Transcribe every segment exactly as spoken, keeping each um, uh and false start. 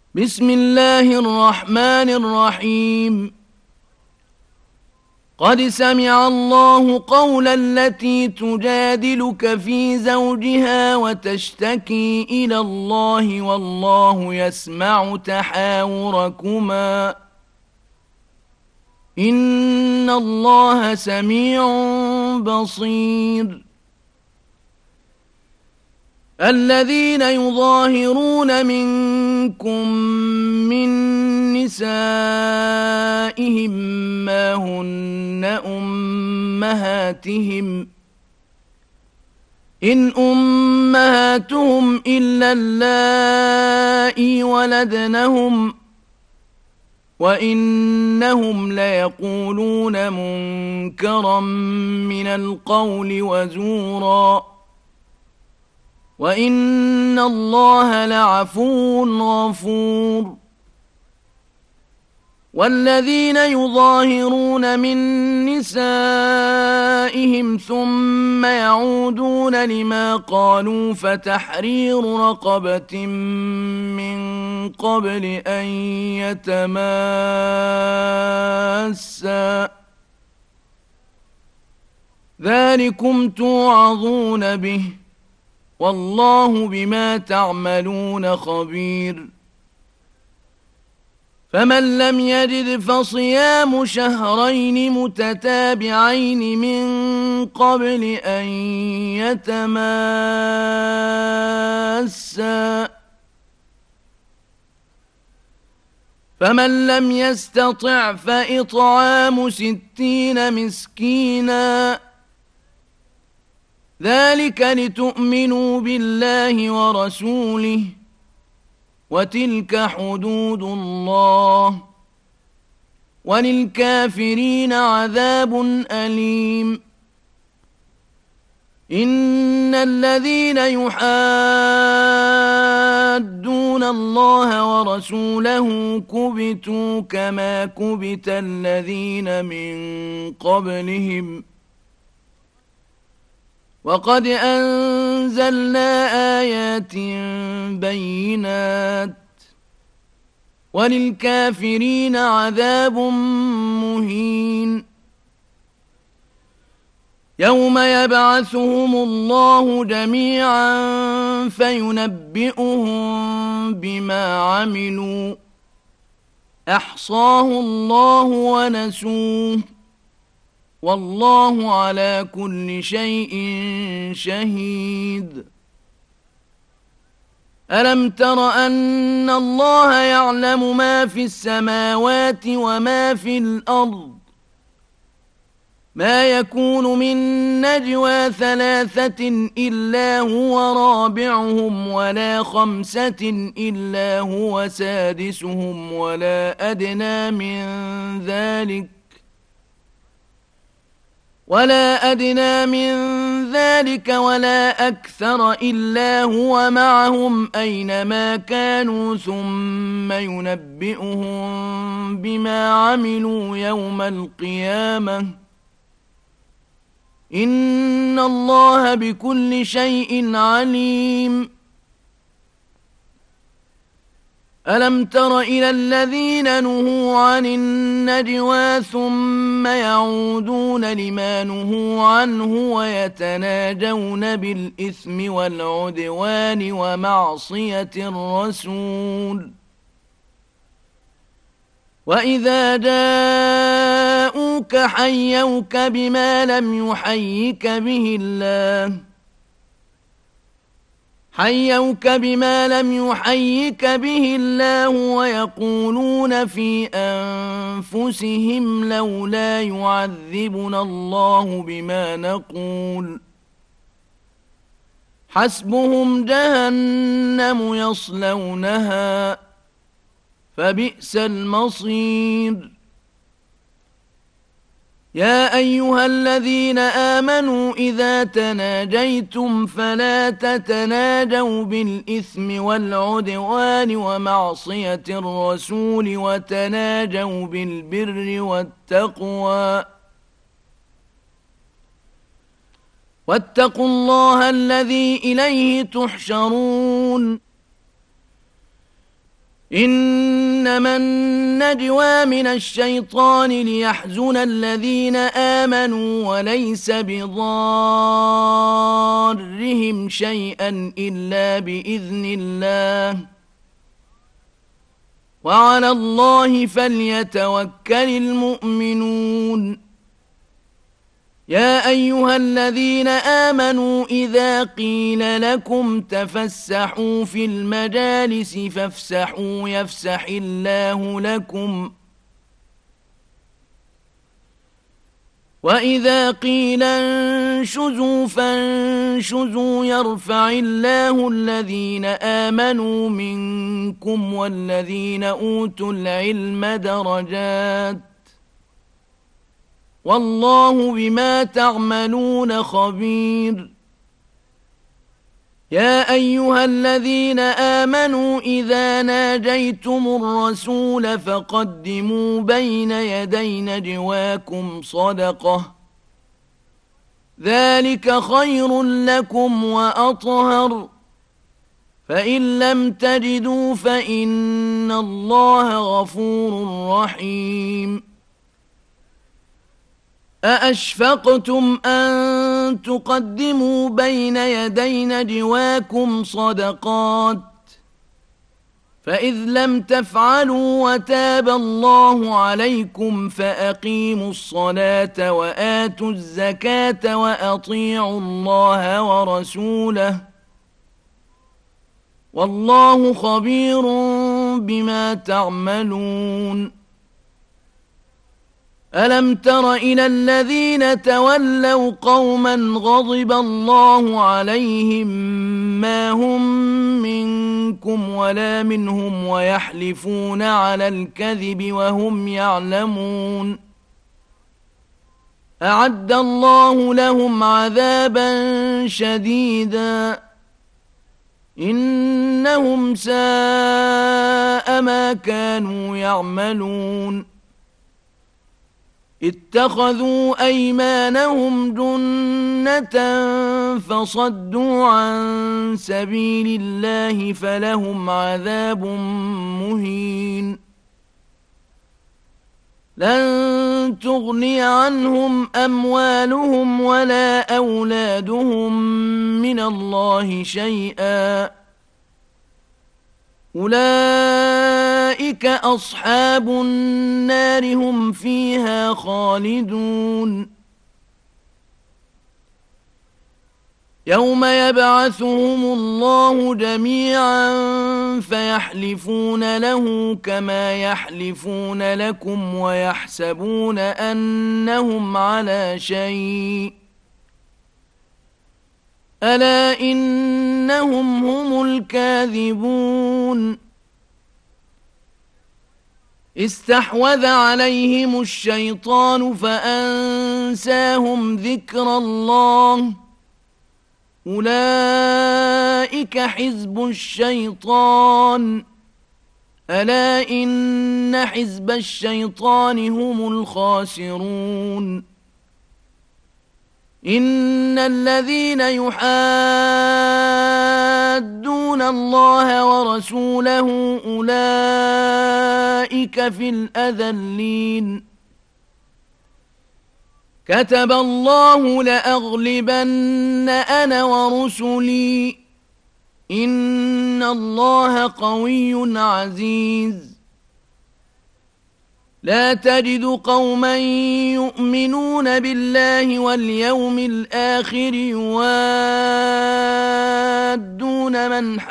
بسم الله الرحمن الرحيم. قد سمع الله قول التي تجادلك في زوجها وتشتكي إلى الله والله يسمع تحاوركما إن الله سميع بصير. الذين يظاهرون منكم من نسائهم ما هن أمهاتهم إن أمهاتهم إلا اللائي ولدنهم وإنهم ليقولون منكرا من القول وزورا وإن الله لعفو غفور. والذين يظاهرون من نسائهم ثم يعودون لما قالوا فتحرير رقبة من قبل أن يتماسا ذلكم توعظون به والله بما تعملون خبير. فمن لم يجد فصيام شهرين متتابعين من قبل أن يتماسا فمن لم يستطع فإطعام ستين مسكينا ذلك لتؤمنوا بالله ورسوله وتلك حدود الله وللكافرين عذاب أليم. إن الذين يحادون الله ورسوله كبتوا كما كبت الذين من قبلهم وقد أنزلنا آيات بينات وللكافرين عذاب مهين. يوم يبعثهم الله جميعا فينبئهم بما عملوا أحصاه الله ونسوه والله على كل شيء شهيد. ألم تر أن الله يعلم ما في السماوات وما في الأرض ما يكون من نجوى ثلاثة إلا هو رابعهم ولا خمسة إلا هو سادسهم ولا أدنى من ذلك ولا أدنى من ذلك ولا أكثر إلا هو معهم أينما كانوا ثم ينبئهم بما عملوا يوم القيامة إن الله بكل شيء عليم. ألم تر إلى الذين نهوا عن النجوى ثم يعودون لما نهوا عنه ويتناجون بالإثم والعدوان ومعصية الرسول وإذا جاءوك حيوك بما لم يحيك به الله حيوك بما لم يحيك به الله ويقولون في أنفسهم لولا يعذبنا الله بما نقول حسبهم جهنم يصلونها فبئس المصير. يا أيها الذين آمنوا إذا تناجيتم فلا تتناجوا بالإثم والعدوان ومعصية الرسول وتناجوا بالبر والتقوى واتقوا الله الذي إليه تحشرون. إنما النجوى من الشيطان ليحزن الذين آمنوا وليس بضارهم شيئا إلا بإذن الله وعلى الله فليتوكل المؤمنون يا أيها الذين آمنوا إذا قيل لكم تفسحوا في المجالس فافسحوا يفسح الله لكم وإذا قيل انشزوا فانشزوا يرفع الله الذين آمنوا منكم والذين أوتوا العلم درجات والله بما تعملون خبير يا أيها الذين آمنوا إذا ناجيتم الرسول فقدموا بين يدي نجواكم صدقة ذلك خير لكم وأطهر فإن لم تجدوا فإن الله غفور رحيم أأشفقتم أن تقدموا بين يدي نجواكم صدقات فإذ لم تفعلوا وتاب الله عليكم فأقيموا الصلاة وآتوا الزكاة وأطيعوا الله ورسوله والله خبير بما تعملون ألم تر إلى الذين تولوا قوما غضب الله عليهم ما هم منكم ولا منهم ويحلفون على الكذب وهم يعلمون أعد الله لهم عذابا شديدا إنهم ساء ما كانوا يعملون اتخذوا أيمانهم جنة فصدوا عن سبيل الله فلهم عذاب مهين لن تغني عنهم أموالهم ولا أولادهم من الله شيئا أولئك أصحاب النار هم فيها خالدون يوم يبعثهم الله جميعا فيحلفون له كما يحلفون لكم ويحسبون أنهم على شيء ألا إنهم هم الكاذبون استحوذ عليهم الشيطان فأنساهم ذكر الله أولئك حزب الشيطان ألا إن حزب الشيطان هم الخاسرون إن الذين يحادون الله ورسوله أولئك في الأذلين كتب الله لأغلبن أنا ورسلي إن الله قوي عزيز لا تجد قوما يؤمنون بالله واليوم الآخر يوادون من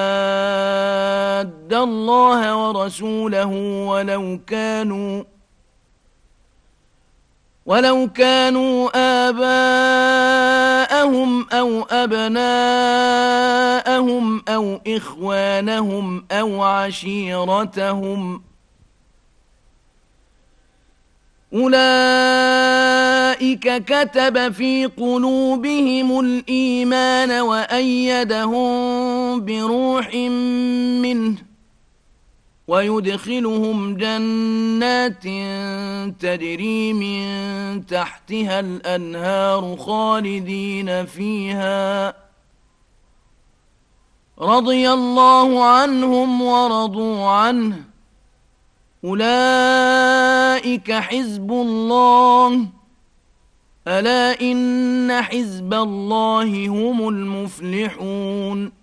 حاد الله ورسوله ولو كانوا ولو كانوا آباءهم أو أبناءهم أو إخوانهم أو عشيرتهم أولئك كتب في قلوبهم الإيمان وأيدهم بروح منه ويدخلهم جنات تجري من تحتها الأنهار خالدين فيها رضي الله عنهم ورضوا عنه أولئك حزب الله ألا إن حزب الله هم المفلحون